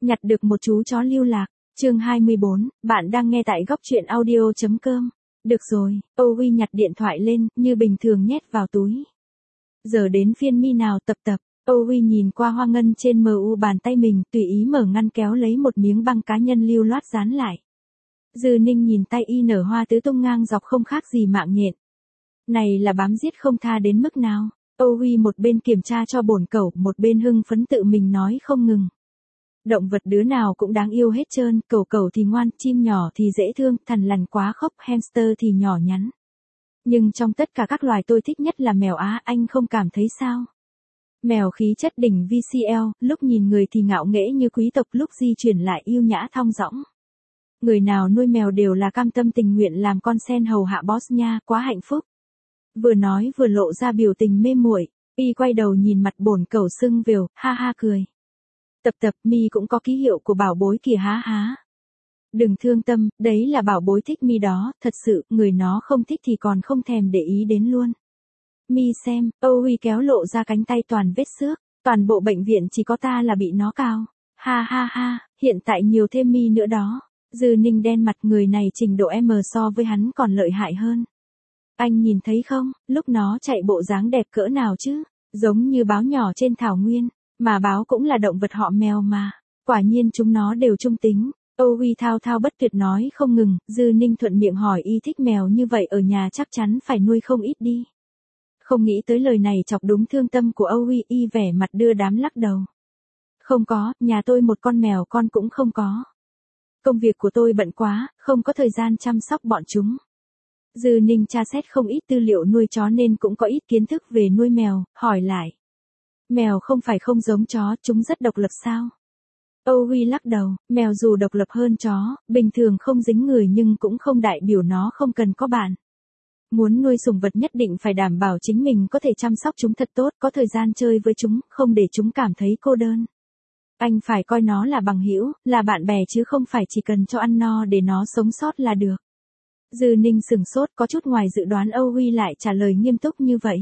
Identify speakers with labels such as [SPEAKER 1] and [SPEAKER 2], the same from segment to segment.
[SPEAKER 1] Nhặt được một chú chó lưu lạc. Chương 24, bạn đang nghe tại góc truyện audio.com. Được rồi, Owi nhặt điện thoại lên, như bình thường nhét vào túi. Giờ đến phiên Mi nào tập. Owi nhìn qua hoa ngân trên mu bàn tay mình, tùy ý mở ngăn kéo lấy một miếng băng cá nhân lưu loát dán lại. Dư Ninh nhìn tay y nở hoa tứ tung ngang dọc không khác gì mạng nhện. Này là bám giết không tha đến mức nào. Owi một bên kiểm tra cho bổn cẩu, một bên hưng phấn tự mình nói không ngừng. Động vật đứa nào cũng đáng yêu hết trơn, cẩu thì ngoan, chim nhỏ thì dễ thương, thằn lằn quá khóc, hamster thì nhỏ nhắn. Nhưng trong tất cả các loài tôi thích nhất là mèo Á, anh không cảm thấy sao? Mèo khí chất đỉnh VCL, lúc nhìn người thì ngạo nghễ như quý tộc, lúc di chuyển lại yêu nhã thong dõng. Người nào nuôi mèo đều là cam tâm tình nguyện làm con sen hầu hạ boss nha, quá hạnh phúc. Vừa nói vừa lộ ra biểu tình mê muội, y quay đầu nhìn mặt bổn cẩu sưng vèo, ha ha cười. Tập Mi cũng có ký hiệu của bảo bối kìa há. Đừng thương tâm, đấy là bảo bối thích Mi đó, thật sự, người nó không thích thì còn không thèm để ý đến luôn. Mi xem, Owi kéo lộ ra cánh tay toàn vết xước, toàn bộ bệnh viện chỉ có ta là bị nó cào. Ha, hiện tại nhiều thêm Mi nữa đó. Dư Ninh đen mặt, người này trình độ M so với hắn còn lợi hại hơn. Anh nhìn thấy không, lúc nó chạy bộ dáng đẹp cỡ nào chứ, giống như báo nhỏ trên thảo nguyên. Mà báo cũng là động vật họ mèo mà. Quả nhiên chúng nó đều trung tính. Owi thao bất tuyệt nói không ngừng. Dư Ninh thuận miệng hỏi y thích mèo như vậy ở nhà chắc chắn phải nuôi không ít đi. Không nghĩ tới lời này chọc đúng thương tâm của Owi, y vẻ mặt đưa đám lắc đầu. Không có, nhà tôi một con mèo con cũng không có. Công việc của tôi bận quá, không có thời gian chăm sóc bọn chúng. Dư Ninh tra xét không ít tư liệu nuôi chó nên cũng có ít kiến thức về nuôi mèo, hỏi lại. Mèo không phải không giống chó, chúng rất độc lập sao? Owi lắc đầu, mèo dù độc lập hơn chó, bình thường không dính người nhưng cũng không đại biểu nó không cần có bạn. Muốn nuôi sủng vật nhất định phải đảm bảo chính mình có thể chăm sóc chúng thật tốt, có thời gian chơi với chúng, không để chúng cảm thấy cô đơn. Anh phải coi nó là bằng hữu, là bạn bè chứ không phải chỉ cần cho ăn no để nó sống sót là được. Dư Ninh sửng sốt, có chút ngoài dự đoán Owi lại trả lời nghiêm túc như vậy.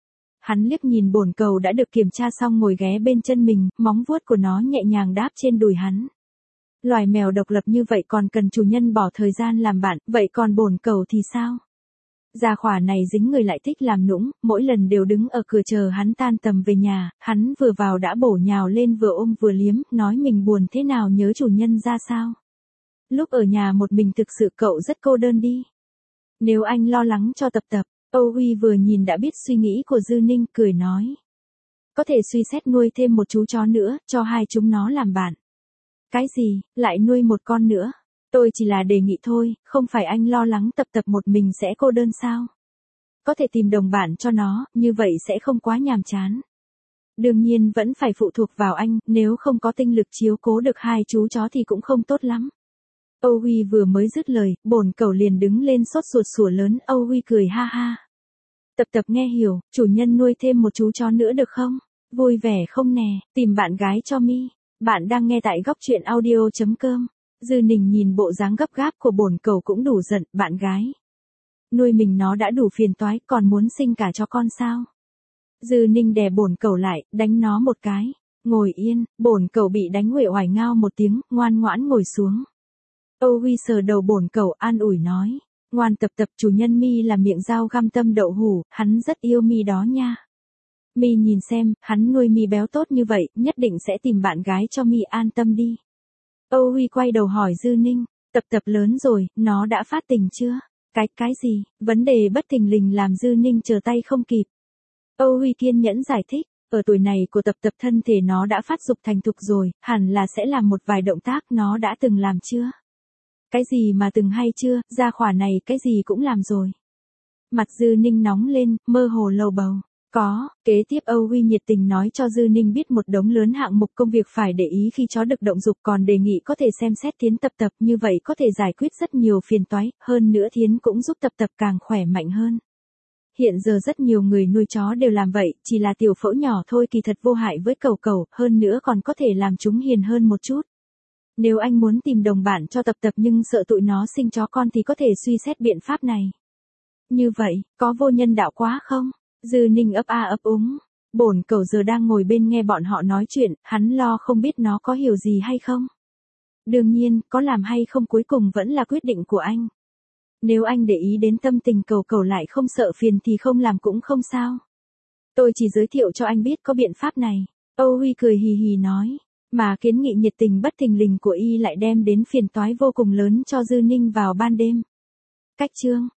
[SPEAKER 1] Hắn liếc nhìn bổn cẩu đã được kiểm tra xong ngồi ghé bên chân mình, móng vuốt của nó nhẹ nhàng đáp trên đùi hắn. Loài mèo độc lập như vậy còn cần chủ nhân bỏ thời gian làm bạn, vậy còn bổn cẩu thì sao? Gia hỏa này dính người lại thích làm nũng, mỗi lần đều đứng ở cửa chờ hắn tan tầm về nhà, hắn vừa vào đã bổ nhào lên vừa ôm vừa liếm, nói mình buồn thế nào nhớ chủ nhân ra sao. Lúc ở nhà một mình thực sự cậu rất cô đơn đi. Nếu anh lo lắng cho tập. Owi vừa nhìn đã biết suy nghĩ của Dư Ninh, cười nói. Có thể suy xét nuôi thêm một chú chó nữa, cho hai chúng nó làm bạn. Cái gì, lại nuôi một con nữa? Tôi chỉ là đề nghị thôi, không phải anh lo lắng tập một mình sẽ cô đơn sao? Có thể tìm đồng bạn cho nó, như vậy sẽ không quá nhàm chán. Đương nhiên vẫn phải phụ thuộc vào anh, nếu không có tinh lực chiếu cố được hai chú chó thì cũng không tốt lắm. Owi vừa mới dứt lời, bổn cẩu liền đứng lên sốt ruột sủa lớn. Owi cười ha ha. Tập nghe hiểu, chủ nhân nuôi thêm một chú chó nữa được không? Vui vẻ không nè, tìm bạn gái cho Mi. Bạn đang nghe tại góc truyện audio.com. Dư Ninh nhìn bộ dáng gấp gáp của bổn cẩu cũng đủ giận, bạn gái. Nuôi mình nó đã đủ phiền toái, còn muốn sinh cả cho con sao? Dư Ninh đè bổn cẩu lại, đánh nó một cái. Ngồi yên, bổn cẩu bị đánh uể oải ngao một tiếng, ngoan ngoãn ngồi xuống. Owi sờ đầu bổn cẩu an ủi nói. Ngoan tập, chủ nhân Mi là miệng dao găm tâm đậu hủ, hắn rất yêu Mi đó nha. Mi nhìn xem, hắn nuôi Mi béo tốt như vậy, nhất định sẽ tìm bạn gái cho Mi, an tâm đi. Owi quay đầu hỏi Dư Ninh, tập lớn rồi, nó đã phát tình chưa? Cái gì? Vấn đề bất thình lình làm Dư Ninh chờ tay không kịp. Owi kiên nhẫn giải thích, ở tuổi này của tập thân thể nó đã phát dục thành thục rồi, hẳn là sẽ làm một vài động tác nó đã từng làm chưa? Cái gì mà từng hay chưa, gia hỏa này cái gì cũng làm rồi. Mặt Dư Ninh nóng lên, mơ hồ lầu bầu. Có, kế tiếp Owi nhiệt tình nói cho Dư Ninh biết một đống lớn hạng mục công việc phải để ý khi chó được động dục, còn đề nghị có thể xem xét Thiến tập, như vậy có thể giải quyết rất nhiều phiền toái, hơn nữa Thiến cũng giúp tập càng khỏe mạnh hơn. Hiện giờ rất nhiều người nuôi chó đều làm vậy, chỉ là tiểu phẫu nhỏ thôi, kỳ thật vô hại với cẩu, hơn nữa còn có thể làm chúng hiền hơn một chút. Nếu anh muốn tìm đồng bạn cho tập nhưng sợ tụi nó sinh chó con thì có thể suy xét biện pháp này. Như vậy, có vô nhân đạo quá không? Dư Ninh ấp úng. Bổn Cẩu giờ đang ngồi bên nghe bọn họ nói chuyện, hắn lo không biết nó có hiểu gì hay không. Đương nhiên, có làm hay không cuối cùng vẫn là quyết định của anh. Nếu anh để ý đến tâm tình Cẩu lại không sợ phiền thì không làm cũng không sao. Tôi chỉ giới thiệu cho anh biết có biện pháp này. Âu Huy cười hì hì nói. Mà kiến nghị nhiệt tình bất thình lình của y lại đem đến phiền toái vô cùng lớn cho Dư Ninh vào ban đêm. Cách chương